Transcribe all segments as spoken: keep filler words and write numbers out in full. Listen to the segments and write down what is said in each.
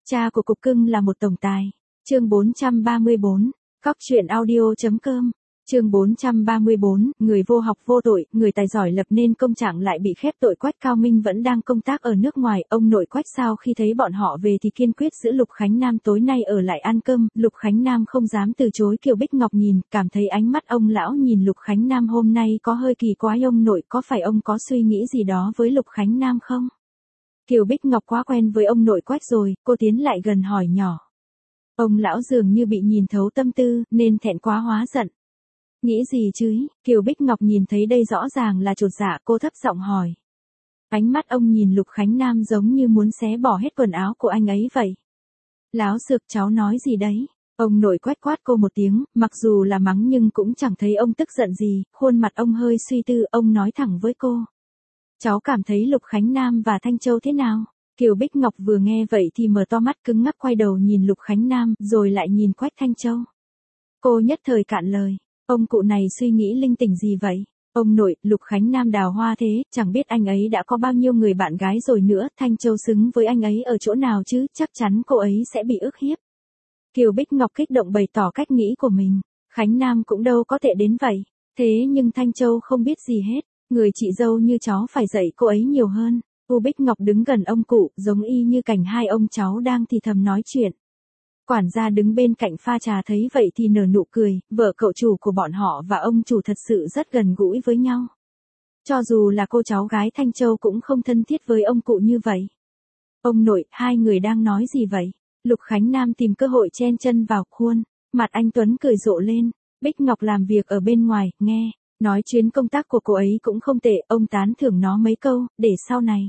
Cha của cục cưng là một tổng tài. Chương bốn trăm ba mươi bốn. Cóc truyện audio.com. Chương bốn trăm ba mươi bốn, người vô học vô tội, người tài giỏi lập nên công trạng lại bị khép tội. Quách Cao Minh vẫn đang công tác ở nước ngoài, ông nội Quách sau khi thấy bọn họ về thì kiên quyết giữ Lục Khánh Nam tối nay ở lại ăn cơm. Lục Khánh Nam không dám từ chối. Kiều Bích Ngọc nhìn, cảm thấy ánh mắt ông lão nhìn Lục Khánh Nam hôm nay có hơi kỳ quái. Ông nội, có phải ông có suy nghĩ gì đó với Lục Khánh Nam không? Kiều Bích Ngọc quá quen với ông nội Quách rồi, cô tiến lại gần hỏi nhỏ. Ông lão dường như bị nhìn thấu tâm tư, nên thẹn quá hóa giận. Nghĩ gì chứ? Kiều Bích Ngọc nhìn thấy đây rõ ràng là chột dạ, cô thấp giọng hỏi. Ánh mắt ông nhìn Lục Khánh Nam giống như muốn xé bỏ hết quần áo của anh ấy vậy. Láo xược, cháu nói gì đấy? Ông nội Quách quát cô một tiếng, mặc dù là mắng nhưng cũng chẳng thấy ông tức giận gì, khuôn mặt ông hơi suy tư, ông nói thẳng với cô. Cháu cảm thấy Lục Khánh Nam và Thanh Châu thế nào? Kiều Bích Ngọc vừa nghe vậy thì mở to mắt cứng ngắc, quay đầu nhìn Lục Khánh Nam, rồi lại nhìn Quách Thanh Châu. Cô nhất thời cạn lời. Ông cụ này suy nghĩ linh tinh gì vậy? Ông nội, Lục Khánh Nam đào hoa thế, chẳng biết anh ấy đã có bao nhiêu người bạn gái rồi nữa, Thanh Châu xứng với anh ấy ở chỗ nào chứ, chắc chắn cô ấy sẽ bị ức hiếp. Kiều Bích Ngọc kích động bày tỏ cách nghĩ của mình. Khánh Nam cũng đâu có tệ đến vậy. Thế nhưng Thanh Châu không biết gì hết, người chị dâu như cháu phải dạy cô ấy nhiều hơn. U Bích Ngọc đứng gần ông cụ, giống y như cảnh hai ông cháu đang thì thầm nói chuyện. Quản gia đứng bên cạnh pha trà thấy vậy thì nở nụ cười, vợ cậu chủ của bọn họ và ông chủ thật sự rất gần gũi với nhau. Cho dù là cô cháu gái Thanh Châu cũng không thân thiết với ông cụ như vậy. Ông nội, hai người đang nói gì vậy? Lục Khánh Nam tìm cơ hội chen chân vào khuôn, mặt anh Tuấn cười rộ lên. Bích Ngọc làm việc ở bên ngoài, nghe, nói chuyến công tác của cô ấy cũng không tệ, ông tán thưởng nó mấy câu, để sau này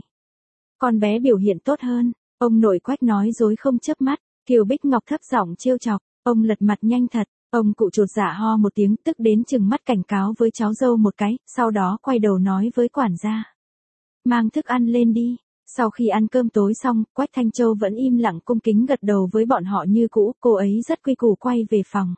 con bé biểu hiện tốt hơn. Ông nội Quách nói dối không chớp mắt. Kiều Bích Ngọc thấp giọng trêu chọc, ông lật mặt nhanh thật. Ông cụ chột dạ ho một tiếng, tức đến chừng mắt cảnh cáo với cháu dâu một cái, sau đó quay đầu nói với quản gia. Mang thức ăn lên đi. Sau khi ăn cơm tối xong, Quách Thanh Châu vẫn im lặng cung kính gật đầu với bọn họ như cũ, cô ấy rất quy củ quay về phòng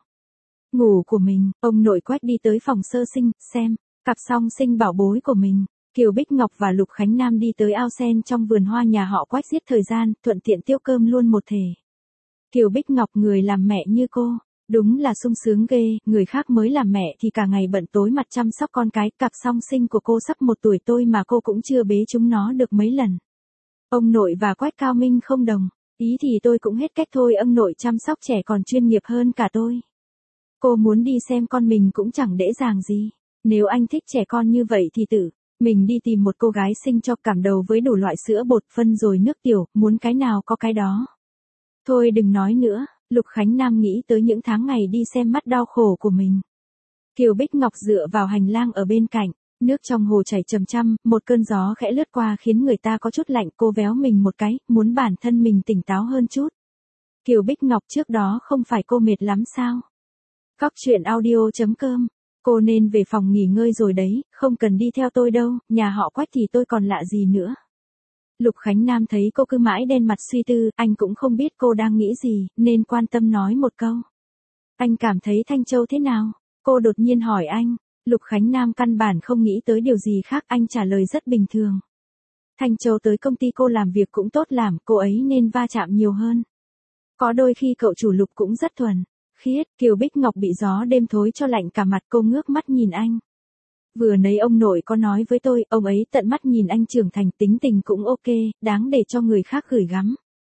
ngủ của mình. Ông nội Quách đi tới phòng sơ sinh, xem cặp song sinh bảo bối của mình. Kiều Bích Ngọc và Lục Khánh Nam đi tới ao sen trong vườn hoa nhà họ Quách giết thời gian, thuận tiện tiêu cơm luôn một thể. Kiều Bích Ngọc, người làm mẹ như cô, đúng là sung sướng ghê, người khác mới làm mẹ thì cả ngày bận tối mặt chăm sóc con cái, cặp song sinh của cô sắp một tuổi tôi mà cô cũng chưa bế chúng nó được mấy lần. Ông nội và Quách Cao Minh không đồng ý thì tôi cũng hết cách thôi, ông nội chăm sóc trẻ còn chuyên nghiệp hơn cả tôi. Cô muốn đi xem con mình cũng chẳng dễ dàng gì, nếu anh thích trẻ con như vậy thì tự mình đi tìm một cô gái sinh cho, cảm đầu với đủ loại sữa bột phân rồi nước tiểu, muốn cái nào có cái đó. Thôi đừng nói nữa, Lục Khánh Nam nghĩ tới những tháng ngày đi xem mắt đau khổ của mình. Kiều Bích Ngọc dựa vào hành lang ở bên cạnh, nước trong hồ chảy chầm chăm, một cơn gió khẽ lướt qua khiến người ta có chút lạnh, cô véo mình một cái, muốn bản thân mình tỉnh táo hơn chút. Kiều Bích Ngọc, trước đó không phải cô mệt lắm sao? Cóc truyện audio.com. Cô nên về phòng nghỉ ngơi rồi đấy, không cần đi theo tôi đâu, nhà họ Quách thì tôi còn lạ gì nữa. Lục Khánh Nam thấy cô cứ mãi đen mặt suy tư, anh cũng không biết cô đang nghĩ gì, nên quan tâm nói một câu. Anh cảm thấy Thanh Châu thế nào? Cô đột nhiên hỏi anh. Lục Khánh Nam căn bản không nghĩ tới điều gì khác, anh trả lời rất bình thường. Thanh Châu tới công ty cô làm việc cũng tốt, làm cô ấy nên va chạm nhiều hơn. Có đôi khi cậu chủ Lục cũng rất thuần khiết. Kiều Bích Ngọc bị gió đêm thối cho lạnh cả mặt, cô ngước mắt nhìn anh. Vừa nãy ông nội có nói với tôi, ông ấy tận mắt nhìn anh trưởng thành, tính tình cũng ok, đáng để cho người khác gửi gắm.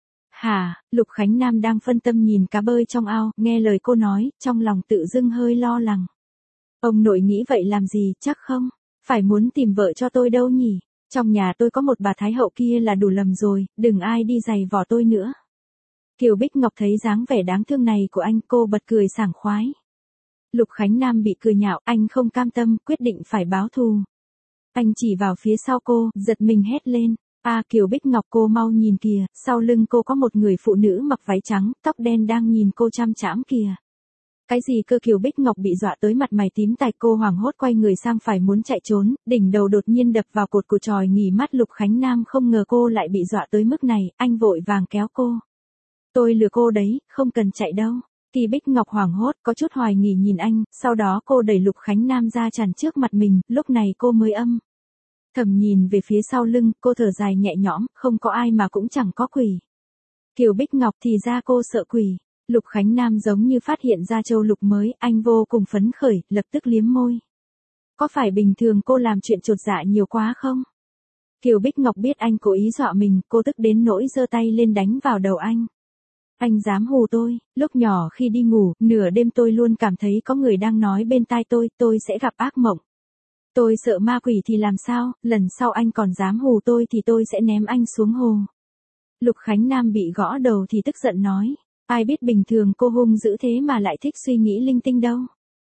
Hả? Lục Khánh Nam đang phân tâm nhìn cá bơi trong ao, nghe lời cô nói, trong lòng tự dưng hơi lo lắng. Ông nội nghĩ vậy làm gì, chắc không phải muốn tìm vợ cho tôi đâu nhỉ? Trong nhà tôi có một bà thái hậu kia là đủ lầm rồi, đừng ai đi giày vò tôi nữa. Kiều Bích Ngọc thấy dáng vẻ đáng thương này của anh, cô bật cười sảng khoái. Lục Khánh Nam bị cười nhạo, anh không cam tâm, quyết định phải báo thù. Anh chỉ vào phía sau cô, giật mình hét lên. À, Kiều Bích Ngọc, cô mau nhìn kìa, sau lưng cô có một người phụ nữ mặc váy trắng, tóc đen đang nhìn cô chăm chãm kìa. Cái gì cơ? Kiều Bích Ngọc bị dọa tới mặt mày tím tái, cô hoảng hốt quay người sang phải muốn chạy trốn, đỉnh đầu đột nhiên đập vào cột của chòi nghỉ mát. Lục Khánh Nam không ngờ cô lại bị dọa tới mức này, anh vội vàng kéo cô. Tôi lừa cô đấy, không cần chạy đâu. Kiều Bích Ngọc hoảng hốt, có chút hoài nghi nhìn anh, sau đó cô đẩy Lục Khánh Nam ra chắn trước mặt mình, lúc này cô mới âm thầm nhìn về phía sau lưng, cô thở dài nhẹ nhõm, không có ai mà cũng chẳng có quỷ. Kiều Bích Ngọc thì ra cô sợ quỷ. Lục Khánh Nam giống như phát hiện ra châu lục mới, anh vô cùng phấn khởi, lập tức liếm môi. Có phải bình thường cô làm chuyện chột dạ nhiều quá không? Kiều Bích Ngọc biết anh cố ý dọa mình, cô tức đến nỗi giơ tay lên đánh vào đầu anh. Anh dám hù tôi, lúc nhỏ khi đi ngủ, nửa đêm tôi luôn cảm thấy có người đang nói bên tai tôi, tôi sẽ gặp ác mộng. Tôi sợ ma quỷ thì làm sao, lần sau anh còn dám hù tôi thì tôi sẽ ném anh xuống hồ. Lục Khánh Nam bị gõ đầu thì tức giận nói, ai biết bình thường cô hung dữ thế mà lại thích suy nghĩ linh tinh đâu.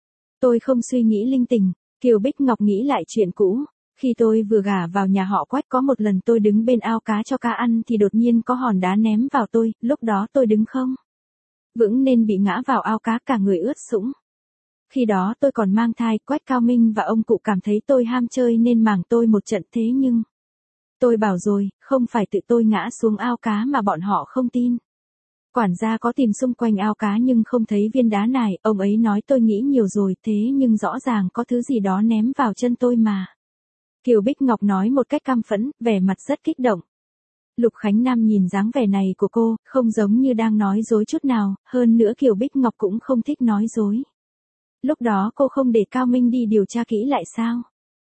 Tôi không suy nghĩ linh tinh. Kiều Bích Ngọc nghĩ lại chuyện cũ. Khi tôi vừa gả vào nhà họ Quách có một lần tôi đứng bên ao cá cho cá ăn thì đột nhiên có hòn đá ném vào tôi, lúc đó tôi đứng không vững nên bị ngã vào ao cá cả người ướt sũng. Khi đó tôi còn mang thai, Quách Cao Minh và ông cụ cảm thấy tôi ham chơi nên màng tôi một trận thế nhưng... Tôi bảo rồi, không phải tự tôi ngã xuống ao cá mà bọn họ không tin. Quản gia có tìm xung quanh ao cá nhưng không thấy viên đá này, ông ấy nói tôi nghĩ nhiều rồi thế nhưng rõ ràng có thứ gì đó ném vào chân tôi mà. Kiều Bích Ngọc nói một cách căm phẫn, vẻ mặt rất kích động. Lục Khánh Nam nhìn dáng vẻ này của cô, không giống như đang nói dối chút nào, hơn nữa Kiều Bích Ngọc cũng không thích nói dối. Lúc đó cô không để Cao Minh đi điều tra kỹ lại sao?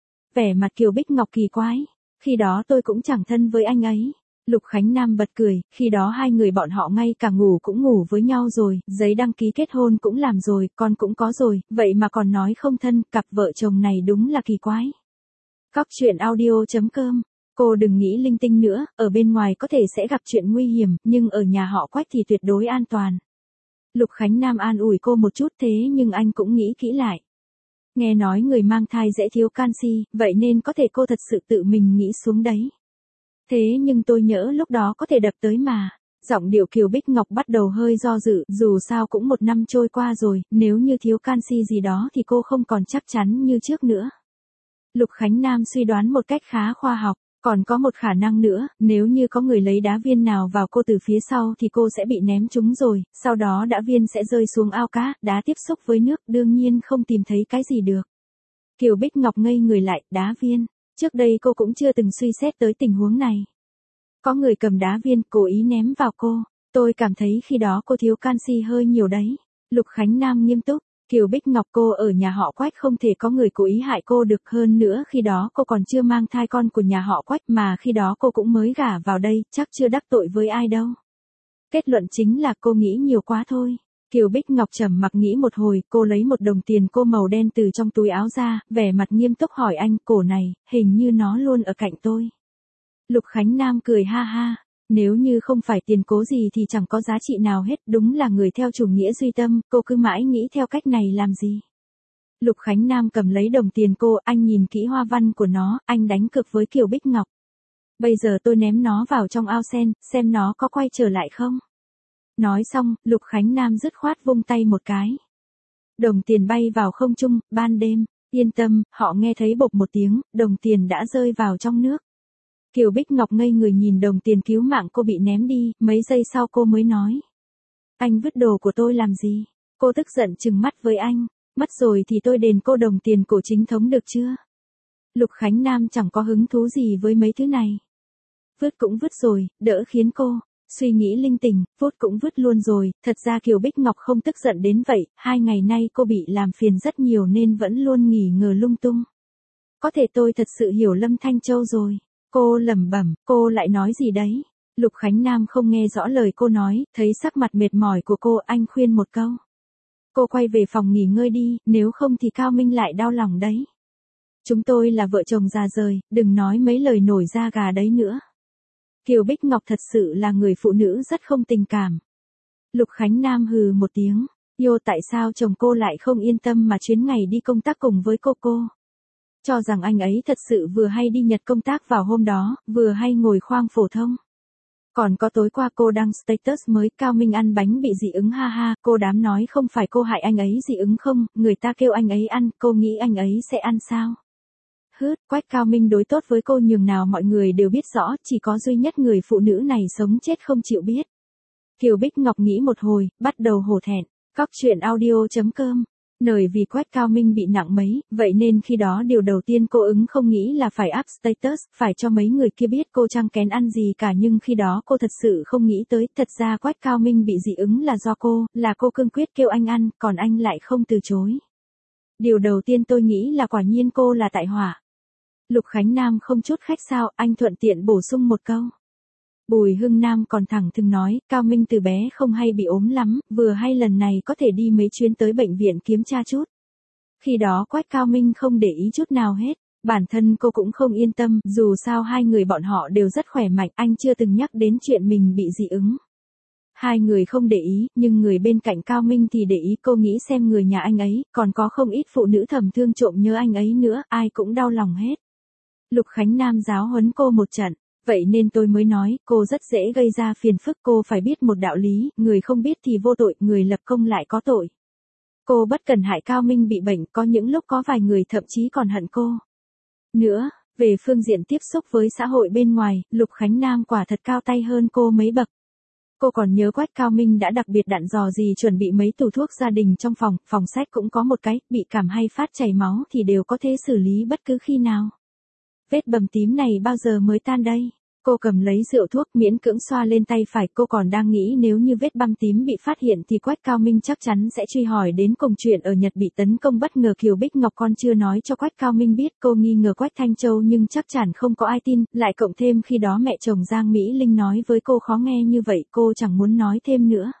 Vẻ mặt Kiều Bích Ngọc kỳ quái, khi đó tôi cũng chẳng thân với anh ấy. Lục Khánh Nam bật cười, khi đó hai người bọn họ ngay cả ngủ cũng ngủ với nhau rồi, giấy đăng ký kết hôn cũng làm rồi, con cũng có rồi, vậy mà còn nói không thân, cặp vợ chồng này đúng là kỳ quái. Cóc truyện audio chấm com. Cô đừng nghĩ linh tinh nữa, ở bên ngoài có thể sẽ gặp chuyện nguy hiểm, nhưng ở nhà họ Quách thì tuyệt đối an toàn. Lục Khánh Nam an ủi cô một chút thế nhưng anh cũng nghĩ kỹ lại. Nghe nói người mang thai dễ thiếu canxi, vậy nên có thể cô thật sự tự mình nghĩ xuống đấy. Thế nhưng tôi nhỡ lúc đó có thể đập tới mà. Giọng điệu Kiều Bích Ngọc bắt đầu hơi do dự, dù sao cũng một năm trôi qua rồi, nếu như thiếu canxi gì đó thì cô không còn chắc chắn như trước nữa. Lục Khánh Nam suy đoán một cách khá khoa học, còn có một khả năng nữa, nếu như có người lấy đá viên nào vào cô từ phía sau thì cô sẽ bị ném trúng rồi, sau đó đá viên sẽ rơi xuống ao cá, đá tiếp xúc với nước, đương nhiên không tìm thấy cái gì được. Kiều Bích Ngọc ngây người lại, đá viên, trước đây cô cũng chưa từng suy xét tới tình huống này. Có người cầm đá viên cố ý ném vào cô, tôi cảm thấy khi đó cô thiếu canxi hơi nhiều đấy. Lục Khánh Nam nghiêm túc. Kiều Bích Ngọc cô ở nhà họ Quách không thể có người cố ý hại cô được, hơn nữa khi đó cô còn chưa mang thai con của nhà họ Quách mà khi đó cô cũng mới gả vào đây, chắc chưa đắc tội với ai đâu. Kết luận chính là cô nghĩ nhiều quá thôi. Kiều Bích Ngọc trầm mặc nghĩ một hồi, cô lấy một đồng tiền cô màu đen từ trong túi áo ra, vẻ mặt nghiêm túc hỏi anh, cổ này, hình như nó luôn ở cạnh tôi. Lục Khánh Nam cười ha ha. Nếu như không phải tiền cố gì thì chẳng có giá trị nào hết, đúng là người theo chủ nghĩa duy tâm, cô cứ mãi nghĩ theo cách này làm gì. Lục Khánh Nam cầm lấy đồng tiền cô, anh nhìn kỹ hoa văn của nó, anh đánh cược với Kiều Bích Ngọc. Bây giờ tôi ném nó vào trong ao sen, xem nó có quay trở lại không. Nói xong, Lục Khánh Nam dứt khoát vung tay một cái. Đồng tiền bay vào không trung, ban đêm, yên tâm, họ nghe thấy bộp một tiếng, đồng tiền đã rơi vào trong nước. Kiều Bích Ngọc ngây người nhìn đồng tiền cứu mạng cô bị ném đi, mấy giây sau cô mới nói. Anh vứt đồ của tôi làm gì? Cô tức giận trừng mắt với anh, mất rồi thì tôi đền cô đồng tiền cổ chính thống được chưa? Lục Khánh Nam chẳng có hứng thú gì với mấy thứ này. Vứt cũng vứt rồi, đỡ khiến cô suy nghĩ linh tinh, vứt cũng vứt luôn rồi, thật ra Kiều Bích Ngọc không tức giận đến vậy, hai ngày nay cô bị làm phiền rất nhiều nên vẫn luôn nghỉ ngờ lung tung. Có thể tôi thật sự hiểu Lâm Thanh Châu rồi. Cô lẩm bẩm, cô lại nói gì đấy? Lục Khánh Nam không nghe rõ lời cô nói, thấy sắc mặt mệt mỏi của cô, anh khuyên một câu. Cô quay về phòng nghỉ ngơi đi, nếu không thì Cao Minh lại đau lòng đấy. Chúng tôi là vợ chồng già rời, đừng nói mấy lời nổi da gà đấy nữa. Kiều Bích Ngọc thật sự là người phụ nữ rất không tình cảm. Lục Khánh Nam hừ một tiếng, yêu tại sao chồng cô lại không yên tâm mà chuyến ngày đi công tác cùng với cô cô. Cho rằng anh ấy thật sự vừa hay đi Nhật công tác vào hôm đó, vừa hay ngồi khoang phổ thông. Còn có tối qua cô đăng status mới, Cao Minh ăn bánh bị dị ứng ha ha, cô đám nói không phải cô hại anh ấy dị ứng không, người ta kêu anh ấy ăn, cô nghĩ anh ấy sẽ ăn sao? Hứt, Quách Cao Minh đối tốt với cô nhường nào mọi người đều biết rõ, chỉ có duy nhất người phụ nữ này sống chết không chịu biết. Kiều Bích Ngọc nghĩ một hồi, bắt đầu hổ thẹn. Cóc truyện audio chấm com Nời vì Quách Cao Minh bị nặng mấy, vậy nên khi đó điều đầu tiên cô ứng không nghĩ là phải up status, phải cho mấy người kia biết cô chẳng kén ăn gì cả, nhưng khi đó cô thật sự không nghĩ tới, thật ra Quách Cao Minh bị dị ứng là do cô, là cô cương quyết kêu anh ăn, còn anh lại không từ chối. Điều đầu tiên tôi nghĩ là quả nhiên cô là tại hỏa. Lục Khánh Nam không chút khách sáo, anh thuận tiện bổ sung một câu. Bùi Hưng Nam còn thẳng thừng nói, Cao Minh từ bé không hay bị ốm lắm, vừa hay lần này có thể đi mấy chuyến tới bệnh viện kiểm tra chút. Khi đó Quách Cao Minh không để ý chút nào hết, bản thân cô cũng không yên tâm, dù sao hai người bọn họ đều rất khỏe mạnh, anh chưa từng nhắc đến chuyện mình bị dị ứng. Hai người không để ý, nhưng người bên cạnh Cao Minh thì để ý, cô nghĩ xem người nhà anh ấy, còn có không ít phụ nữ thầm thương trộm nhớ anh ấy nữa, ai cũng đau lòng hết. Lục Khánh Nam giáo huấn cô một trận. Vậy nên tôi mới nói, cô rất dễ gây ra phiền phức, cô phải biết một đạo lý, người không biết thì vô tội, người lập công lại có tội. Cô bất cần hại Cao Minh bị bệnh, có những lúc có vài người thậm chí còn hận cô. Nữa, về phương diện tiếp xúc với xã hội bên ngoài, Lục Khánh Nam quả thật cao tay hơn cô mấy bậc. Cô còn nhớ Quách Cao Minh đã đặc biệt dặn dò gì chuẩn bị mấy tủ thuốc gia đình trong phòng, phòng sách cũng có một cái, bị cảm hay phát chảy máu thì đều có thể xử lý bất cứ khi nào. Vết bầm tím này bao giờ mới tan đây? Cô cầm lấy rượu thuốc miễn cưỡng xoa lên tay phải, cô còn đang nghĩ nếu như vết băng tím bị phát hiện thì Quách Cao Minh chắc chắn sẽ truy hỏi đến cùng chuyện ở Nhật bị tấn công bất ngờ Kiều Bích Ngọc con chưa nói cho Quách Cao Minh biết, cô nghi ngờ Quách Thanh Châu nhưng chắc chắn không có ai tin, lại cộng thêm khi đó mẹ chồng Giang Mỹ Linh nói với cô khó nghe như vậy, cô chẳng muốn nói thêm nữa.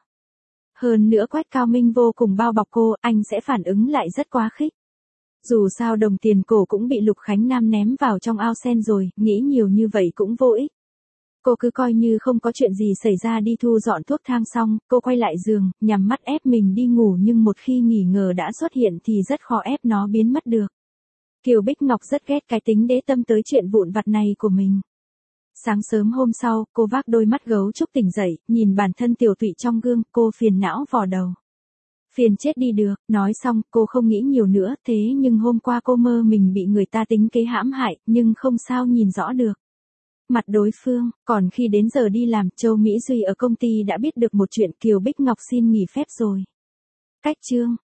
Hơn nữa Quách Cao Minh vô cùng bao bọc cô, anh sẽ phản ứng lại rất quá khích. Dù sao đồng tiền cổ cũng bị Lục Khánh Nam ném vào trong ao sen rồi, nghĩ nhiều như vậy cũng vô ích. Cô cứ coi như không có chuyện gì xảy ra đi thu dọn thuốc thang xong, cô quay lại giường, nhắm mắt ép mình đi ngủ nhưng một khi nghỉ ngờ đã xuất hiện thì rất khó ép nó biến mất được. Kiều Bích Ngọc rất ghét cái tính đế tâm tới chuyện vụn vặt này của mình. Sáng sớm hôm sau, cô vác đôi mắt gấu trúc tỉnh dậy, nhìn bản thân tiểu tụy trong gương, cô phiền não vò đầu. Phiền chết đi được, nói xong, cô không nghĩ nhiều nữa, thế nhưng hôm qua cô mơ mình bị người ta tính kế hãm hại, nhưng không sao nhìn rõ được mặt đối phương, còn khi đến giờ đi làm, Châu Mỹ Duy ở công ty đã biết được một chuyện, Kiều Bích Ngọc xin nghỉ phép rồi. Cách chương